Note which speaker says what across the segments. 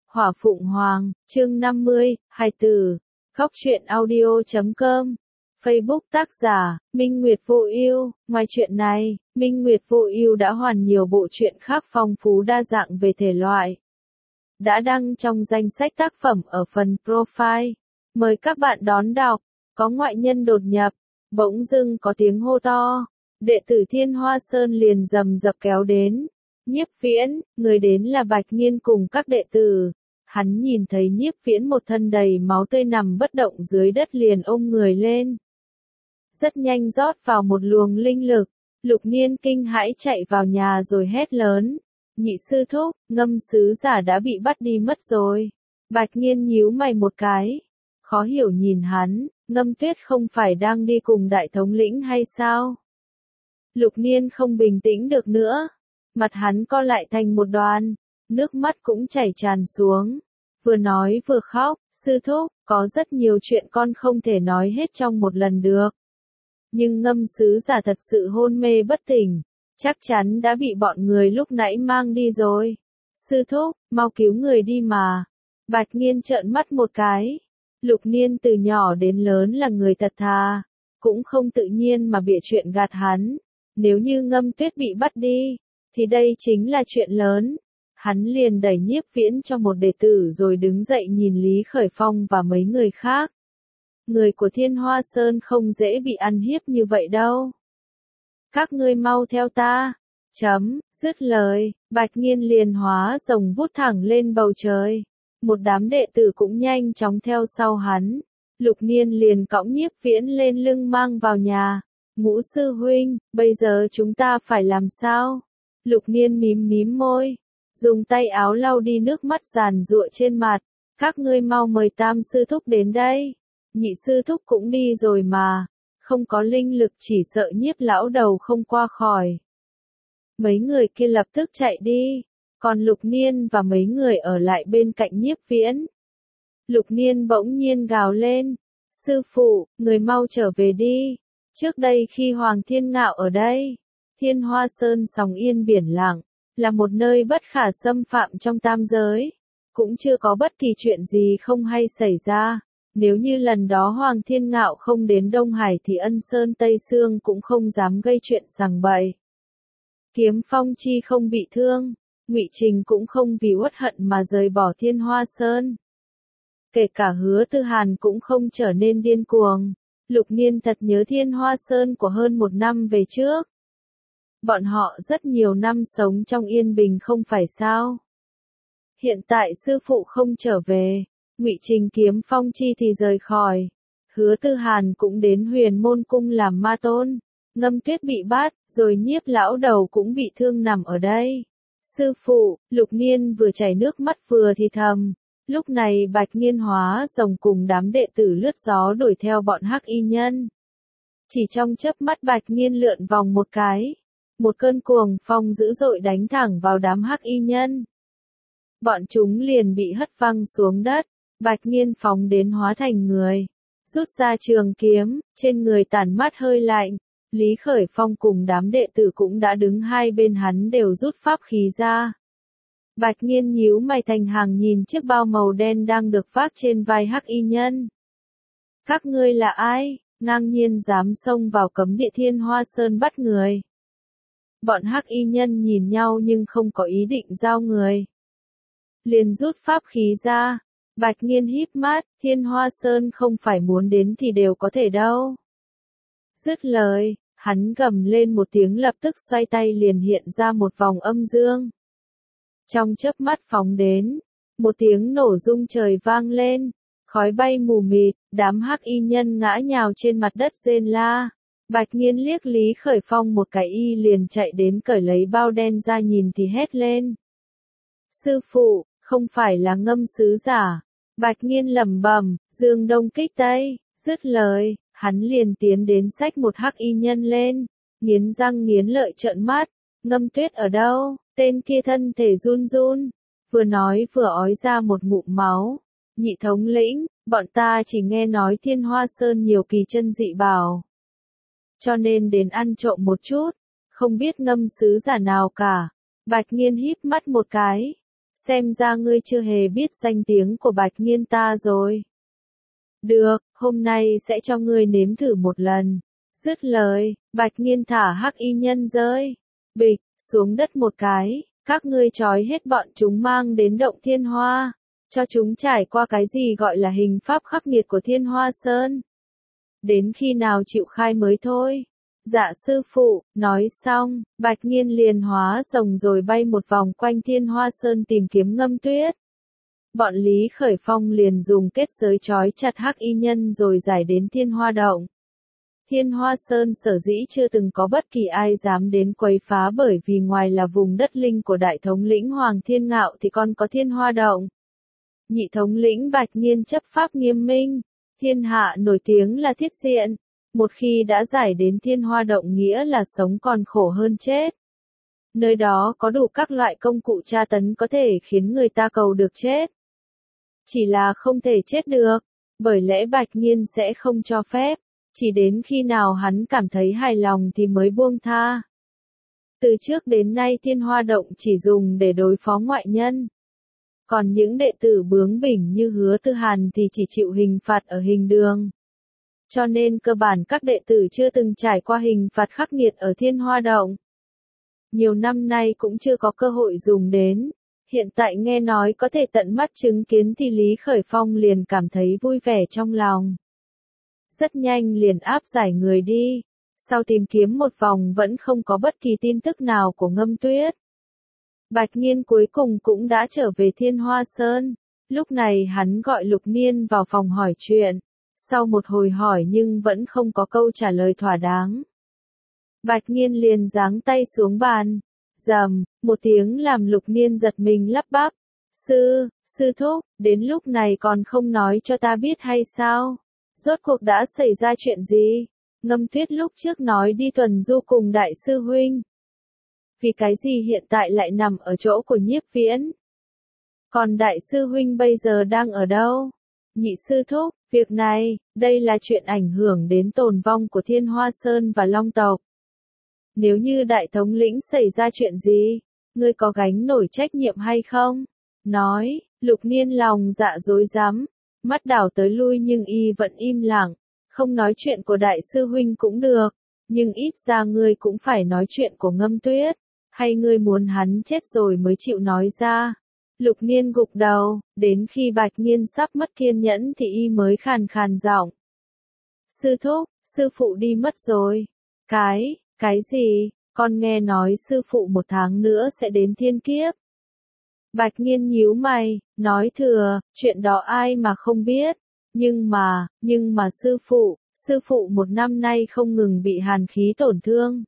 Speaker 1: Hỏa Phụng Hoàng, chương 50, hài tử. Góc truyện audio.com. Facebook tác giả, Minh Nguyệt Vô Ưu. Ngoài chuyện này, Minh Nguyệt Vô Ưu đã hoàn nhiều bộ truyện khác phong phú đa dạng về thể loại. Đã đăng trong danh sách tác phẩm ở phần profile. Mời các bạn đón đọc. Có ngoại nhân đột nhập, bỗng dưng có tiếng hô to. Đệ tử Thiên Hoa Sơn liền rầm rập kéo đến. Nhiếp Viễn, người đến là Bạch Nghiên cùng các đệ tử. Hắn nhìn thấy Nhiếp Viễn một thân đầy máu tươi nằm bất động dưới đất liền ôm người lên. Rất nhanh rót vào một luồng linh lực, Lục Niên kinh hãi chạy vào nhà rồi hét lớn. Nhị sư thúc, Ngâm sứ giả đã bị bắt đi mất rồi. Bạch Nghiên nhíu mày một cái. Khó hiểu nhìn hắn, Ngâm Tuyết không phải đang đi cùng đại thống lĩnh hay sao? Lục Niên không bình tĩnh được nữa. Mặt hắn co lại thành một đoàn, nước mắt cũng chảy tràn xuống. Vừa nói vừa khóc, sư thúc, có rất nhiều chuyện con không thể nói hết trong một lần được. Nhưng Ngâm sứ giả thật sự hôn mê bất tỉnh, chắc chắn đã bị bọn người lúc nãy mang đi rồi. Sư thúc, mau cứu người đi mà. Bạch Nghiên trợn mắt một cái. Lục Niên từ nhỏ đến lớn là người thật thà, cũng không tự nhiên mà bịa chuyện gạt hắn. Nếu như Ngâm Tuyết bị bắt đi, thì đây chính là chuyện lớn. Hắn liền đẩy Nhiếp Viễn cho một đệ tử rồi đứng dậy nhìn Lý Khởi Phong và mấy người khác. Người của Thiên Hoa Sơn không dễ bị ăn hiếp như vậy đâu. Các ngươi mau theo ta. Dứt lời, Bạch Nghiên liền hóa rồng vút thẳng lên bầu trời. Một đám đệ tử cũng nhanh chóng theo sau hắn. Lục Niên liền cõng Nhiếp Viễn lên lưng mang vào nhà. Ngũ sư huynh, bây giờ chúng ta phải làm sao? Lục Niên mím môi, dùng tay áo lau đi nước mắt giàn giụa trên mặt. Các ngươi mau mời Tam sư thúc đến đây. Nhị sư thúc cũng đi rồi mà, không có linh lực chỉ sợ Nhiếp lão đầu không qua khỏi. Mấy người kia lập tức chạy đi, còn Lục Niên và mấy người ở lại bên cạnh Nhiếp Viễn. Lục Niên bỗng nhiên gào lên, sư phụ, người mau trở về đi. Trước đây khi Hoàng Thiên Ngạo ở đây, Thiên Hoa Sơn sóng yên biển lặng, là một nơi bất khả xâm phạm trong tam giới. Cũng chưa có bất kỳ chuyện gì không hay xảy ra. Nếu như lần đó Hoàng Thiên Ngạo không đến Đông Hải thì Ân Sơn Tây Sương cũng không dám gây chuyện sằng bậy. Kiếm Phong Chi không bị thương, Ngụy Trình cũng không vì uất hận mà rời bỏ Thiên Hoa Sơn. Kể cả Hứa Tư Hàn cũng không trở nên điên cuồng. Lục Niên thật nhớ Thiên Hoa Sơn của hơn một năm về trước. Bọn họ rất nhiều năm sống trong yên bình không phải sao? Hiện tại sư phụ không trở về, Ngụy Trình Kiếm Phong Chi thì rời khỏi. Hứa Tư Hàn cũng đến Huyền Môn Cung làm ma tôn. Ngâm Tuyết bị bắt, rồi Nhiếp lão đầu cũng bị thương nằm ở đây. Sư phụ, Lục Niên vừa chảy nước mắt vừa thì thầm. Lúc này Bạch Nghiên hóa rồng cùng đám đệ tử lướt gió đuổi theo bọn Hắc Y Nhân. Chỉ trong chớp mắt Bạch Nghiên lượn vòng một cái. Một cơn cuồng phong dữ dội đánh thẳng vào đám Hắc Y Nhân. Bọn chúng liền bị hất văng xuống đất. Bạch Nghiên phóng đến hóa thành người. Rút ra trường kiếm, trên người tản mát hơi lạnh. Lý Khởi Phong cùng đám đệ tử cũng đã đứng hai bên hắn đều rút pháp khí ra. Bạch Nghiên nhíu mày thành hàng nhìn chiếc bao màu đen đang được vác trên vai Hắc Y Nhân. Các ngươi là ai, ngang nhiên dám xông vào cấm địa Thiên Hoa Sơn bắt người? Bọn Hắc Y Nhân nhìn nhau nhưng không có ý định giao người. Liền rút pháp khí ra. Bạch Nghiên híp mắt, Thiên Hoa Sơn không phải muốn đến thì đều có thể đâu. Dứt lời, hắn gầm lên một tiếng lập tức xoay tay liền hiện ra một vòng âm dương. Trong chớp mắt phóng đến, một tiếng nổ rung trời vang lên, khói bay mù mịt, đám Hắc Y Nhân ngã nhào trên mặt đất rên la. Bạch Nghiên liếc Lý Khởi Phong một cái y liền chạy đến cởi lấy bao đen ra nhìn thì hét lên. Sư phụ, không phải là Ngâm sứ giả. Bạch Nghiên lẩm bẩm, Dương Đông kích Tây. Dứt lời, hắn liền tiến đến xách một Hắc Y Nhân lên, nghiến răng nghiến lợi trợn mắt. Ngâm Tuyết ở đâu? Tên kia thân thể run run, vừa nói vừa ói ra một ngụm máu. Nhị thống lĩnh, bọn ta chỉ nghe nói Thiên Hoa Sơn nhiều kỳ chân dị bảo, cho nên đến ăn trộm một chút, không biết Ngâm sứ giả nào cả. Bạch Nghiên híp mắt một cái. xem ra ngươi chưa hề biết danh tiếng của Bạch Nghiên ta rồi. Được, hôm nay sẽ cho ngươi nếm thử một lần. Dứt lời, Bạch Nghiên thả hắc y nhân rơi. Bịch, xuống đất một cái, các ngươi trói hết bọn chúng mang đến động Thiên Hoa. Cho chúng trải qua cái gì gọi là hình pháp khắc nghiệt của Thiên Hoa Sơn. Đến khi nào chịu khai mới thôi. Dạ sư phụ, nói xong, Bạch Nghiên liền hóa rồng rồi bay một vòng quanh Thiên Hoa Sơn tìm kiếm Ngâm Tuyết. Bọn Lý Khởi Phong liền dùng kết giới trói chặt hắc y nhân rồi giải đến Thiên Hoa Động. Thiên Hoa Sơn sở dĩ chưa từng có bất kỳ ai dám đến quấy phá bởi vì ngoài là vùng đất linh của đại thống lĩnh Hoàng Thiên Ngạo thì còn có Thiên Hoa Động. Nhị thống lĩnh Bạch Nghiên chấp pháp nghiêm minh, thiên hạ nổi tiếng là thiết diện. Một khi đã giải đến Thiên Hoa Động nghĩa là sống còn khổ hơn chết. Nơi đó có đủ các loại công cụ tra tấn có thể khiến người ta cầu được chết. Chỉ là không thể chết được, bởi lẽ Bạch Nghiên sẽ không cho phép, chỉ đến khi nào hắn cảm thấy hài lòng thì mới buông tha. Từ trước đến nay Thiên Hoa Động chỉ dùng để đối phó ngoại nhân. Còn những đệ tử bướng bỉnh như Hứa Tư Hàn thì chỉ chịu hình phạt ở hình đường. Cho nên cơ bản các đệ tử chưa từng trải qua hình phạt khắc nghiệt ở Thiên Hoa Động. Nhiều năm nay cũng chưa có cơ hội dùng đến. Hiện tại nghe nói có thể tận mắt chứng kiến thì Lý Khởi Phong liền cảm thấy vui vẻ trong lòng. Rất nhanh liền áp giải người đi. Sau tìm kiếm một vòng vẫn không có bất kỳ tin tức nào của Ngâm Tuyết. Bạch Nghiên cuối cùng cũng đã trở về Thiên Hoa Sơn. Lúc này hắn gọi Lục Niên vào phòng hỏi chuyện. Sau một hồi hỏi nhưng vẫn không có câu trả lời thỏa đáng. Bạch Nghiên liền giáng tay xuống bàn. Rầm, một tiếng làm Lục Niên giật mình lắp bắp. Sư thúc, đến lúc này còn không nói cho ta biết hay sao? Rốt cuộc đã xảy ra chuyện gì? Ngâm Tuyết lúc trước nói đi tuần du cùng đại sư huynh. Vì cái gì hiện tại lại nằm ở chỗ của Nhiếp Viễn? Còn đại sư huynh bây giờ đang ở đâu? Nhị sư thúc, việc này, đây là chuyện ảnh hưởng đến tồn vong của Thiên Hoa Sơn và Long tộc. Nếu như đại thống lĩnh xảy ra chuyện gì, ngươi có gánh nổi trách nhiệm hay không? Nói, Lục Niên lòng dạ dối rắm, mắt đảo tới lui nhưng y vẫn im lặng, không nói chuyện của đại sư huynh cũng được, nhưng ít ra ngươi cũng phải nói chuyện của Ngâm Tuyết, hay ngươi muốn hắn chết rồi mới chịu nói ra? Lục Niên gục đầu, đến khi Bạch Nghiên sắp mất kiên nhẫn thì y mới khàn khàn giọng. Sư thúc, sư phụ đi mất rồi. Cái gì? Con nghe nói sư phụ 1 tháng nữa sẽ đến thiên kiếp. Bạch Nghiên nhíu mày, nói thừa, chuyện đó ai mà không biết. Nhưng mà sư phụ 1 năm nay không ngừng bị hàn khí tổn thương.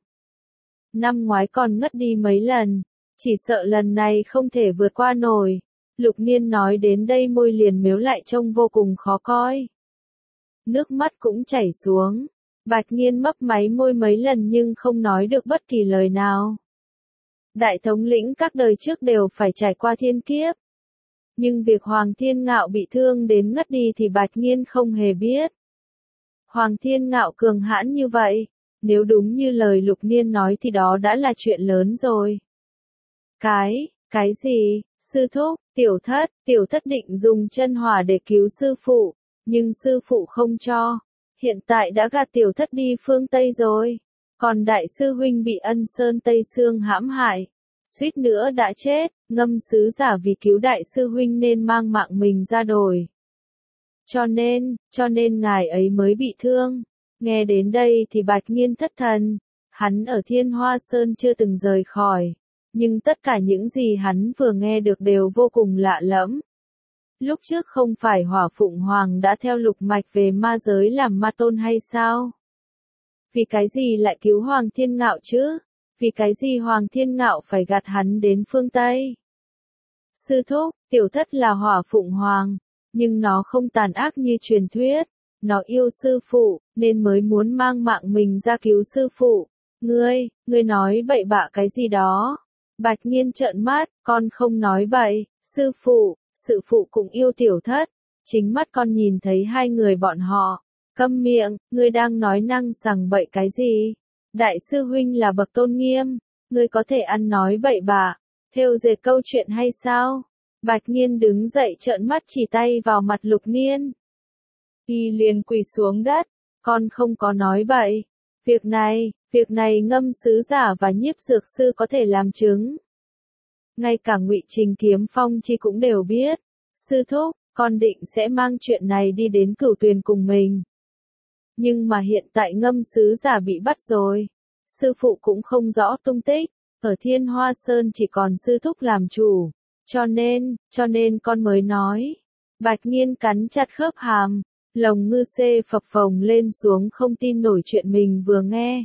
Speaker 1: Năm ngoái còn ngất đi mấy lần, chỉ sợ lần này không thể vượt qua nổi. Lục Niên nói đến đây môi liền mếu lại trông vô cùng khó coi. Nước mắt cũng chảy xuống. Bạch Nghiên mấp máy môi mấy lần nhưng không nói được bất kỳ lời nào. Đại thống lĩnh các đời trước đều phải trải qua thiên kiếp. Nhưng việc Hoàng Thiên Ngạo bị thương đến ngất đi thì Bạch Nghiên không hề biết. Hoàng Thiên Ngạo cường hãn như vậy, nếu đúng như lời Lục Niên nói thì đó đã là chuyện lớn rồi. Cái gì? Sư thúc, tiểu thất định dùng chân hỏa để cứu sư phụ, nhưng sư phụ không cho. Hiện tại đã gạt tiểu thất đi phương Tây rồi. Còn đại sư huynh bị Ân Sơn Tây Sương hãm hại, suýt nữa đã chết, Ngâm sứ giả vì cứu đại sư huynh nên mang mạng mình ra đổi. Cho nên ngài ấy mới bị thương. Nghe đến đây thì Bạch Nghiên thất thần, hắn ở Thiên Hoa Sơn chưa từng rời khỏi, nhưng tất cả những gì hắn vừa nghe được đều vô cùng lạ lẫm. Lúc trước không phải Hỏa Phụng Hoàng đã theo lục mạch về ma giới làm ma tôn hay sao? Vì cái gì lại cứu Hoàng Thiên Ngạo chứ? Vì cái gì Hoàng Thiên Ngạo phải gạt hắn đến phương Tây? Sư thúc, tiểu thất là Hỏa Phụng Hoàng, nhưng nó không tàn ác như truyền thuyết. Nó yêu sư phụ, nên mới muốn mang mạng mình ra cứu sư phụ. Ngươi nói bậy bạ cái gì đó? Bạch Nghiên trợn mắt, con không nói bậy, sư phụ cũng yêu tiểu thất. Chính mắt con nhìn thấy hai người bọn họ. Câm miệng, ngươi đang nói năng sằng bậy cái gì? Đại sư huynh là bậc tôn nghiêm, ngươi có thể ăn nói bậy bạ, thêu dệt câu chuyện hay sao? Bạch Nghiên đứng dậy trợn mắt chỉ tay vào mặt Lục Niên. Y liền quỳ xuống đất, con không có nói bậy. Việc này Ngâm sứ giả và Nhiếp dược sư có thể làm chứng. Ngay cả Ngụy Trình Kiếm Phong Chi cũng đều biết. Sư thúc, con định sẽ mang chuyện này đi đến Cửu Tuyền cùng mình. Nhưng mà hiện tại Ngâm sứ giả bị bắt rồi. Sư phụ cũng không rõ tung tích. Ở Thiên Hoa Sơn chỉ còn sư thúc làm chủ. Cho nên con mới nói. Bạch Nghiên cắn chặt khớp hàm. Lồng ngư xê phập phồng lên xuống không tin nổi chuyện mình vừa nghe.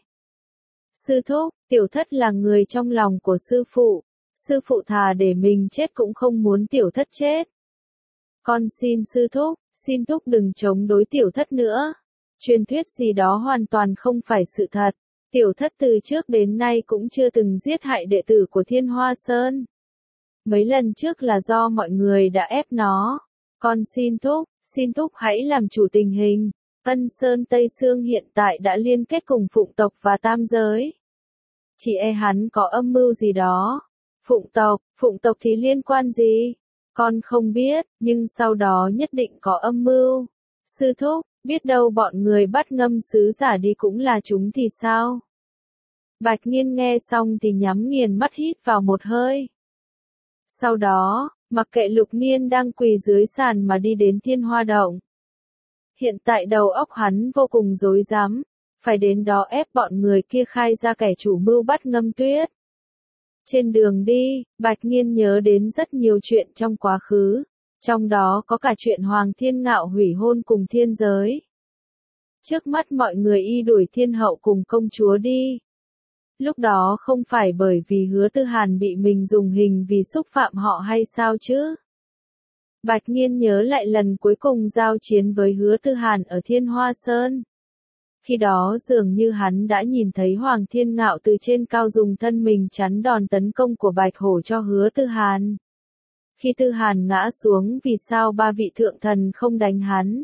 Speaker 1: Sư thúc, tiểu thất là người trong lòng của sư phụ. Sư phụ thà để mình chết cũng không muốn tiểu thất chết. Con xin sư thúc, xin thúc đừng chống đối tiểu thất nữa. Truyền thuyết gì đó hoàn toàn không phải sự thật. Tiểu thất từ trước đến nay cũng chưa từng giết hại đệ tử của Thiên Hoa Sơn. Mấy lần trước là do mọi người đã ép nó. Con xin thúc hãy làm chủ tình hình. Ân Sơn Tây Sương hiện tại đã liên kết cùng Phụng tộc và Tam giới. Chỉ e hắn có âm mưu gì đó. Phụng tộc thì liên quan gì? Con không biết, nhưng sau đó nhất định có âm mưu. Sư thúc, biết đâu bọn người bắt Ngâm sứ giả đi cũng là chúng thì sao? Bạch Nghiên nghe xong thì nhắm nghiền mắt hít vào một hơi. Sau đó, mặc kệ Lục Niên đang quỳ dưới sàn mà đi đến Thiên Hoa Động. Hiện tại đầu óc hắn vô cùng rối rắm, phải đến đó ép bọn người kia khai ra kẻ chủ mưu bắt Ngâm Tuyết. Trên đường đi, Bạch Nghiên nhớ đến rất nhiều chuyện trong quá khứ, trong đó có cả chuyện Hoàng Thiên Ngạo hủy hôn cùng thiên giới. Trước mắt mọi người y đuổi Thiên Hậu cùng công chúa đi. Lúc đó không phải bởi vì Hứa Tư Hàn bị mình dùng hình vì xúc phạm họ hay sao chứ? Bạch Nghiên nhớ lại lần cuối cùng giao chiến với Hứa Tư Hàn ở Thiên Hoa Sơn. Khi đó dường như hắn đã nhìn thấy Hoàng Thiên Ngạo từ trên cao dùng thân mình chắn đòn tấn công của Bạch Hổ cho Hứa Tư Hàn. Khi Tư Hàn ngã xuống vì sao ba vị thượng thần không đánh hắn,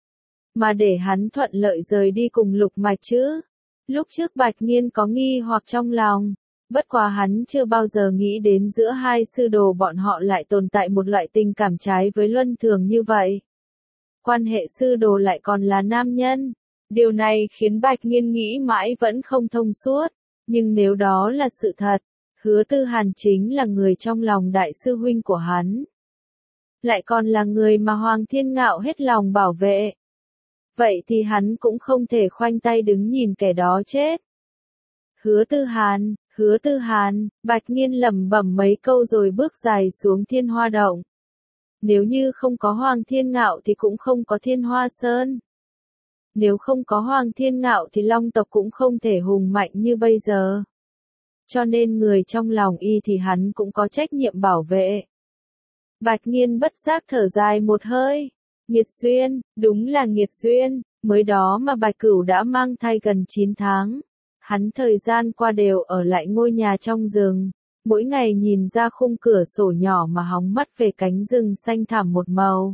Speaker 1: mà để hắn thuận lợi rời đi cùng Lục Mạch chứ? Lúc trước Bạch Nghiên có nghi hoặc trong lòng, bất quá hắn chưa bao giờ nghĩ đến giữa hai sư đồ bọn họ lại tồn tại một loại tình cảm trái với luân thường như vậy. Quan hệ sư đồ lại còn là nam nhân. Điều này khiến Bạch Nghiên nghĩ mãi vẫn không thông suốt, nhưng nếu đó là sự thật, Hứa Tư Hàn chính là người trong lòng đại sư huynh của hắn. Lại còn là người mà Hoàng Thiên Ngạo hết lòng bảo vệ. Vậy thì hắn cũng không thể khoanh tay đứng nhìn kẻ đó chết. Hứa Tư Hàn, Bạch Nghiên lẩm bẩm mấy câu rồi bước dài xuống Thiên Hoa Động. Nếu như không có Hoàng Thiên Ngạo thì cũng không có Thiên Hoa Sơn. Nếu không có Hoàng Thiên Ngạo thì Long tộc cũng không thể hùng mạnh như bây giờ. Cho nên người trong lòng y thì hắn cũng có trách nhiệm bảo vệ. Bạch Nghiên bất giác thở dài một hơi. Nghiệt duyên, đúng là nghiệt duyên, mới đó mà Bạch Cửu đã mang thai gần 9 tháng. Hắn thời gian qua đều ở lại ngôi nhà trong rừng, mỗi ngày nhìn ra khung cửa sổ nhỏ mà hóng mắt về cánh rừng xanh thẳm một màu.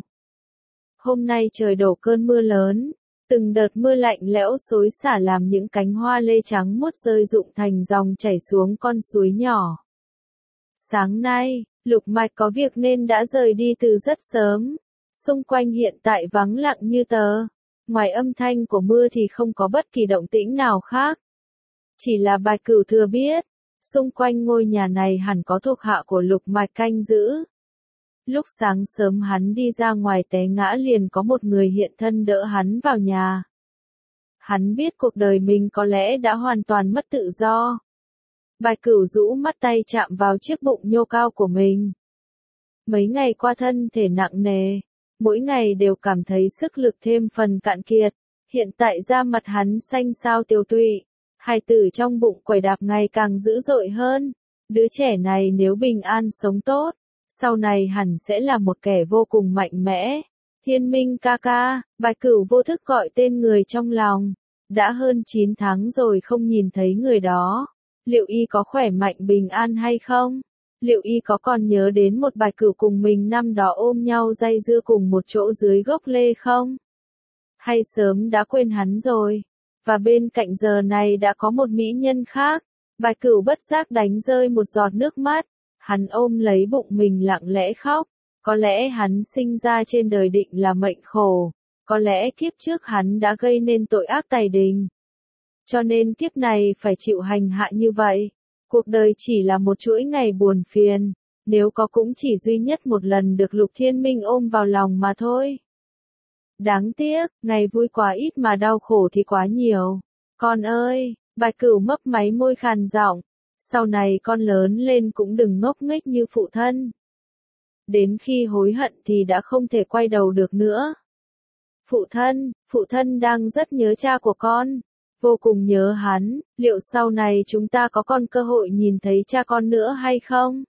Speaker 1: Hôm nay trời đổ cơn mưa lớn, từng đợt mưa lạnh lẽo xối xả làm những cánh hoa lê trắng muốt rơi rụng thành dòng chảy xuống con suối nhỏ. Sáng nay, Lục Mạch có việc nên đã rời đi từ rất sớm. Xung quanh hiện tại vắng lặng như tờ. Ngoài âm thanh của mưa thì không có bất kỳ động tĩnh nào khác. Chỉ là Bạch Cửu thừa biết, xung quanh ngôi nhà này hẳn có thuộc hạ của Lục Mạch canh giữ. Lúc sáng sớm hắn đi ra ngoài té ngã liền có một người hiện thân đỡ hắn vào nhà. Hắn biết cuộc đời mình có lẽ đã hoàn toàn mất tự do. Bạch Cửu rũ mắt tay chạm vào chiếc bụng nhô cao của mình. Mấy ngày qua thân thể nặng nề, mỗi ngày đều cảm thấy sức lực thêm phần cạn kiệt. Hiện tại da mặt hắn xanh xao tiều tụy, hài tử trong bụng quẩy đạp ngày càng dữ dội hơn. Đứa trẻ này nếu bình an sống tốt, sau này hẳn sẽ là một kẻ vô cùng mạnh mẽ. Thiên Minh ca ca, Bạch Cửu vô thức gọi tên người trong lòng. Đã hơn 9 tháng rồi không nhìn thấy người đó. Liệu y có khỏe mạnh bình an hay không? Liệu y có còn nhớ đến một Bạch Cửu cùng mình năm đó ôm nhau day dưa cùng một chỗ dưới gốc lê không? Hay sớm đã quên hắn rồi? Và bên cạnh giờ này đã có một mỹ nhân khác. Bạch Cửu bất giác đánh rơi một giọt nước mắt. Hắn ôm lấy bụng mình lặng lẽ khóc. Có lẽ hắn sinh ra trên đời định là mệnh khổ, có lẽ kiếp trước hắn đã gây nên tội ác tày đình. Cho nên kiếp này phải chịu hành hạ như vậy. Cuộc đời chỉ là một chuỗi ngày buồn phiền, nếu có cũng chỉ duy nhất một lần được Lục Thiên Minh ôm vào lòng mà thôi. Đáng tiếc, ngày vui quá ít mà đau khổ thì quá nhiều. Con ơi, Bạch Cửu mấp máy môi khàn giọng, sau này con lớn lên cũng đừng ngốc nghếch như phụ thân. Đến khi hối hận thì đã không thể quay đầu được nữa. Phụ thân đang rất nhớ cha của con, vô cùng nhớ hắn, liệu sau này chúng ta có còn cơ hội nhìn thấy cha con nữa hay không?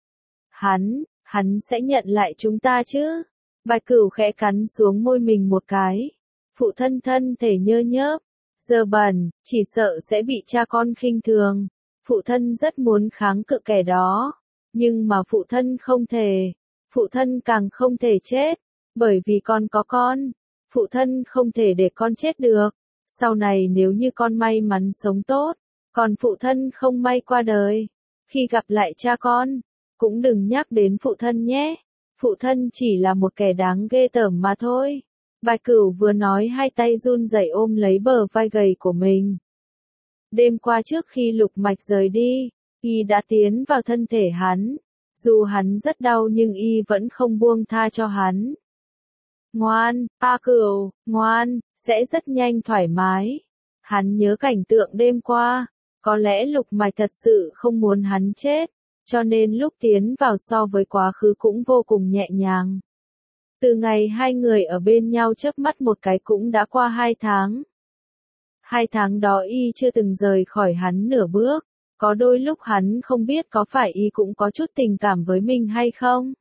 Speaker 1: Hắn sẽ nhận lại chúng ta chứ? Bạch Cửu khẽ cắn xuống môi mình một cái. Phụ thân thân thể nhơ nhớp, dơ bẩn, chỉ sợ sẽ bị cha con khinh thường. Phụ thân rất muốn kháng cự kẻ đó, nhưng mà phụ thân không thể. Phụ thân càng không thể chết, bởi vì con có con. Phụ thân không thể để con chết được. Sau này nếu như con may mắn sống tốt, còn phụ thân không may qua đời, khi gặp lại cha con, cũng đừng nhắc đến phụ thân nhé. Phụ thân chỉ là một kẻ đáng ghê tởm mà thôi. Bạch Cửu vừa nói hai tay run rẩy ôm lấy bờ vai gầy của mình. Đêm qua trước khi Lục Mạch rời đi, y đã tiến vào thân thể hắn. Dù hắn rất đau nhưng y vẫn không buông tha cho hắn. Ngoan, A Cửu, ngoan, sẽ rất nhanh thoải mái. Hắn nhớ cảnh tượng đêm qua, có lẽ Lục Mạch thật sự không muốn hắn chết, cho nên lúc tiến vào so với quá khứ cũng vô cùng nhẹ nhàng. Từ ngày hai người ở bên nhau chớp mắt một cái cũng đã qua 2 tháng. 2 tháng đó y chưa từng rời khỏi hắn nửa bước, có đôi lúc hắn không biết có phải y cũng có chút tình cảm với mình hay không.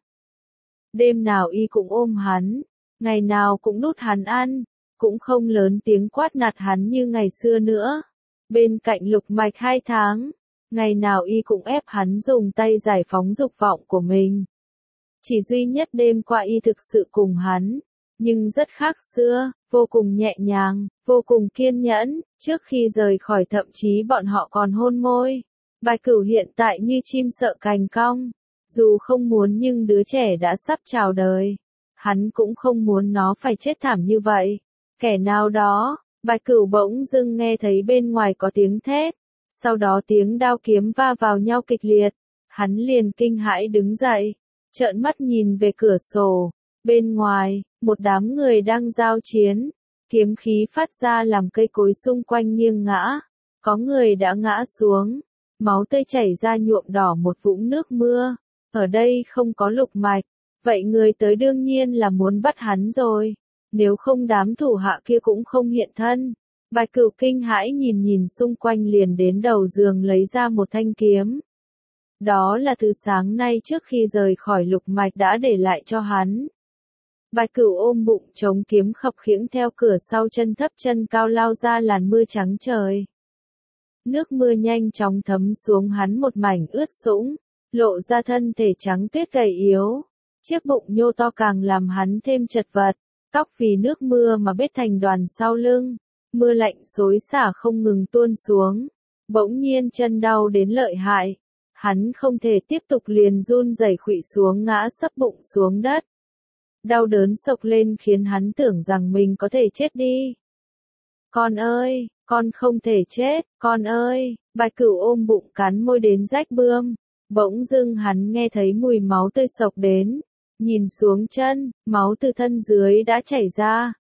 Speaker 1: Đêm nào y cũng ôm hắn, ngày nào cũng đút hắn ăn, cũng không lớn tiếng quát nạt hắn như ngày xưa nữa. Bên cạnh Lục Mạch 2 tháng, ngày nào y cũng ép hắn dùng tay giải phóng dục vọng của mình. Chỉ duy nhất đêm qua y thực sự cùng hắn, nhưng rất khác xưa, vô cùng nhẹ nhàng, vô cùng kiên nhẫn, trước khi rời khỏi thậm chí bọn họ còn hôn môi. Bạch Cửu hiện tại như chim sợ cành cong, dù không muốn nhưng đứa trẻ đã sắp chào đời. Hắn cũng không muốn nó phải chết thảm như vậy. Kẻ nào đó, Bạch Cửu bỗng dưng nghe thấy bên ngoài có tiếng thét, sau đó tiếng đao kiếm va vào nhau kịch liệt. Hắn liền kinh hãi đứng dậy, trợn mắt nhìn về cửa sổ. Bên ngoài, một đám người đang giao chiến, kiếm khí phát ra làm cây cối xung quanh nghiêng ngã. Có người đã ngã xuống, máu tươi chảy ra nhuộm đỏ một vũng nước mưa. Ở đây không có Lục Mạch, vậy người tới đương nhiên là muốn bắt hắn rồi. Nếu không đám thủ hạ kia cũng không hiện thân. Bạch Cửu kinh hãi nhìn nhìn xung quanh liền đến đầu giường lấy ra một thanh kiếm. Đó là thứ sáng nay trước khi rời khỏi Lục Mạch đã để lại cho hắn. Bạch Cửu ôm bụng chống kiếm khập khiễng theo cửa sau chân thấp chân cao lao ra làn mưa trắng trời. Nước mưa nhanh chóng thấm xuống hắn một mảnh ướt sũng, lộ ra thân thể trắng tuyết gầy yếu. Chiếc bụng nhô to càng làm hắn thêm chật vật, tóc vì nước mưa mà bết thành đoàn sau lưng. Mưa lạnh xối xả không ngừng tuôn xuống. Bỗng nhiên chân đau đến lợi hại. Hắn không thể tiếp tục liền run rẩy khuỵu xuống ngã sấp bụng xuống đất. Đau đớn sộc lên khiến hắn tưởng rằng mình có thể chết đi. Con ơi, con không thể chết, con ơi, Bạch Cửu ôm bụng cắn môi đến rách bươm. Bỗng dưng hắn nghe thấy mùi máu tươi sộc đến. Nhìn xuống chân, máu từ thân dưới đã chảy ra.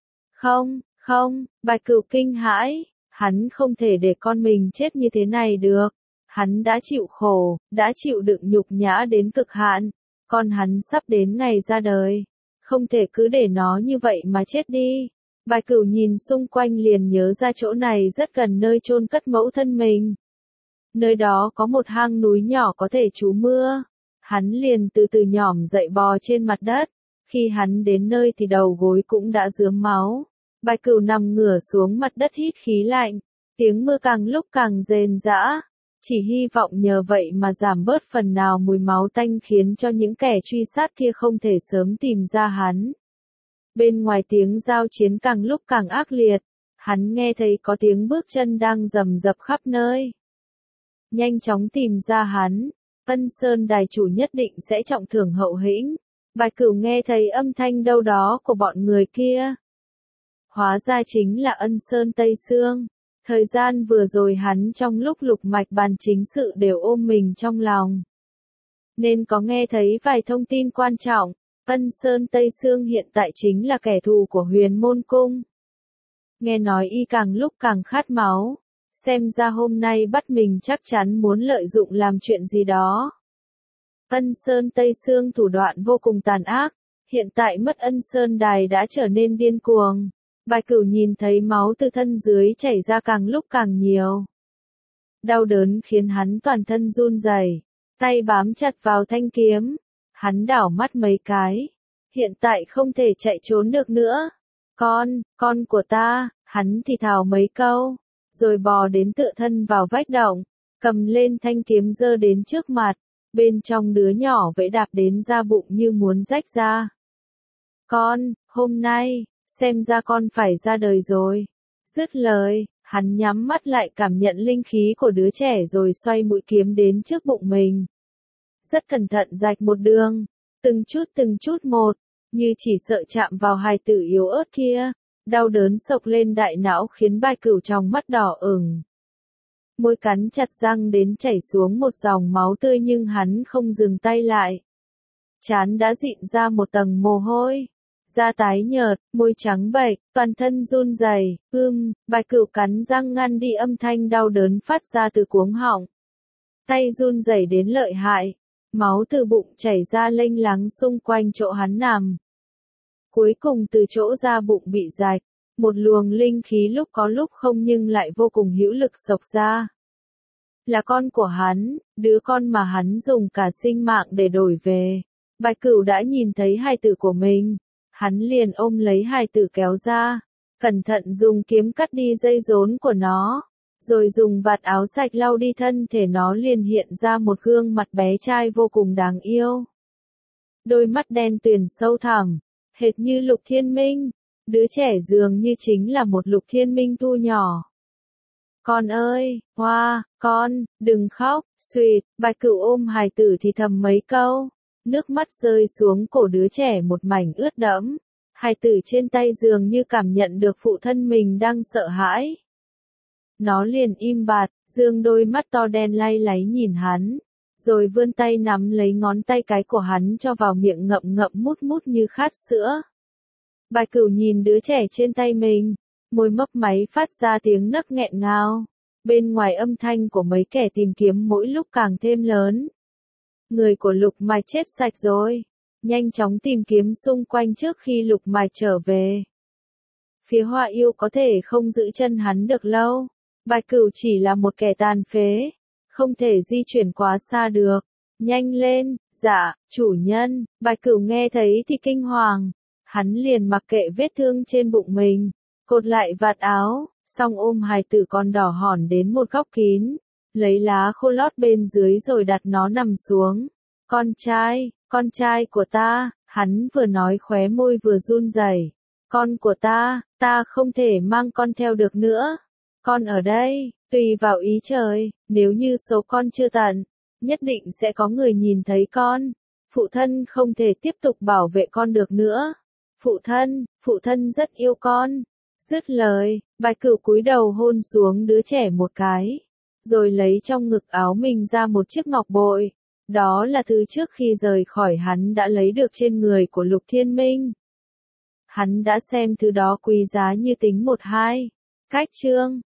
Speaker 1: Không, Bạch Cửu kinh hãi, hắn không thể để con mình chết như thế này được. Hắn đã chịu khổ, đã chịu đựng nhục nhã đến cực hạn. Con hắn sắp đến ngày ra đời. Không thể cứ để nó như vậy mà chết đi. Bạch Cửu nhìn xung quanh liền nhớ ra chỗ này rất gần nơi chôn cất mẫu thân mình. Nơi đó có một hang núi nhỏ có thể trú mưa. Hắn liền từ từ nhỏm dậy bò trên mặt đất. Khi hắn đến nơi thì đầu gối cũng đã rướm máu. Bạch Cửu nằm ngửa xuống mặt đất hít khí lạnh. Tiếng mưa càng lúc càng rền rã. Chỉ hy vọng nhờ vậy mà giảm bớt phần nào mùi máu tanh khiến cho những kẻ truy sát kia không thể sớm tìm ra hắn. Bên ngoài tiếng giao chiến càng lúc càng ác liệt. Hắn nghe thấy có tiếng bước chân đang rầm rập khắp nơi. Nhanh chóng tìm ra hắn. Ân Sơn đài chủ nhất định sẽ trọng thưởng hậu hĩnh. Bạch Cửu nghe thấy âm thanh đâu đó của bọn người kia. Hóa ra chính là Ân Sơn Tây Sương. Thời gian vừa rồi hắn trong lúc Lục Mạch bàn chính sự đều ôm mình trong lòng, nên có nghe thấy vài thông tin quan trọng. Ân Sơn Tây Sương hiện tại chính là kẻ thù của Huyền Môn Cung. Nghe nói y càng lúc càng khát máu, xem ra hôm nay bắt mình chắc chắn muốn lợi dụng làm chuyện gì đó. Ân Sơn Tây Sương thủ đoạn vô cùng tàn ác, hiện tại mất Ân Sơn Đài đã trở nên điên cuồng. Bạch Cửu nhìn thấy máu từ thân dưới chảy ra càng lúc càng nhiều. Đau đớn khiến hắn toàn thân run rẩy, tay bám chặt vào thanh kiếm. Hắn đảo mắt mấy cái, hiện tại không thể chạy trốn được nữa. Con của ta, hắn thì thào mấy câu, rồi bò đến tựa thân vào vách động, cầm lên thanh kiếm giơ đến trước mặt, bên trong đứa nhỏ vẫy đạp đến da bụng như muốn rách ra. Hôm nay, xem ra con phải ra đời rồi. Dứt lời, hắn nhắm mắt lại cảm nhận linh khí của đứa trẻ rồi xoay mũi kiếm đến trước bụng mình. Rất cẩn thận rạch một đường, từng chút một, như chỉ sợ chạm vào hài tử yếu ớt kia. Đau đớn sộc lên đại não khiến Bạch Cửu trong mắt đỏ ửng. Môi cắn chặt răng đến chảy xuống một dòng máu tươi nhưng hắn không dừng tay lại. Trán đã dịn ra một tầng mồ hôi. Da tái nhợt, môi trắng bệch, toàn thân run rẩy. Bạch Cửu cắn răng ngăn đi âm thanh đau đớn phát ra từ cuống họng. Tay run rẩy đến lợi hại. Máu từ bụng chảy ra lênh láng xung quanh chỗ hắn nằm. Cuối cùng từ chỗ da bụng bị rạch, một luồng linh khí lúc có lúc không nhưng lại vô cùng hữu lực xộc ra. Là con của hắn, đứa con mà hắn dùng cả sinh mạng để đổi về. Bạch Cửu đã nhìn thấy hài tử của mình, hắn liền ôm lấy hài tử kéo ra, cẩn thận dùng kiếm cắt đi dây rốn của nó, rồi dùng vạt áo sạch lau đi thân thể nó liền hiện ra một gương mặt bé trai vô cùng đáng yêu. Đôi mắt đen tuyền sâu thẳm, hệt như Lục Thiên Minh, đứa trẻ dường như chính là một Lục Thiên Minh thu nhỏ. Con ơi, Hoa, con, đừng khóc, Xuyệt, Bạch Cửu ôm hài tử thì thầm mấy câu, nước mắt rơi xuống cổ đứa trẻ một mảnh ướt đẫm. Hài tử trên tay dường như cảm nhận được phụ thân mình đang sợ hãi. Nó liền im bặt, dương đôi mắt to đen lay láy nhìn hắn, rồi vươn tay nắm lấy ngón tay cái của hắn cho vào miệng ngậm ngậm mút mút như khát sữa. Bạch Cửu nhìn đứa trẻ trên tay mình, môi mấp máy phát ra tiếng nấc nghẹn ngào. Bên ngoài âm thanh của mấy kẻ tìm kiếm mỗi lúc càng thêm lớn. Người của Lục Mạch chết sạch rồi. Nhanh chóng tìm kiếm xung quanh trước khi Lục Mạch trở về. Phía Hoa Yêu có thể không giữ chân hắn được lâu. Bạch Cửu chỉ là một kẻ tàn phế, không thể di chuyển quá xa được. Nhanh lên, dạ, chủ nhân. Bạch Cửu nghe thấy thì kinh hoàng. Hắn liền mặc kệ vết thương trên bụng mình, cột lại vạt áo, xong ôm hài tử con đỏ hòn đến một góc kín, lấy lá khô lót bên dưới rồi đặt nó nằm xuống. Con trai của ta, hắn vừa nói khóe môi vừa run rẩy. Con của ta không thể mang con theo được nữa. Con ở đây, tùy vào ý trời, nếu như số con chưa tận, nhất định sẽ có người nhìn thấy con. Phụ thân không thể tiếp tục bảo vệ con được nữa. Phụ thân rất yêu con. Dứt lời, Bạch Cửu cúi đầu hôn xuống đứa trẻ một cái, rồi lấy trong ngực áo mình ra một chiếc ngọc bội. Đó là thứ trước khi rời khỏi hắn đã lấy được trên người của Lục Thiên Minh. Hắn đã xem thứ đó quý giá như tính một hai. Cách chương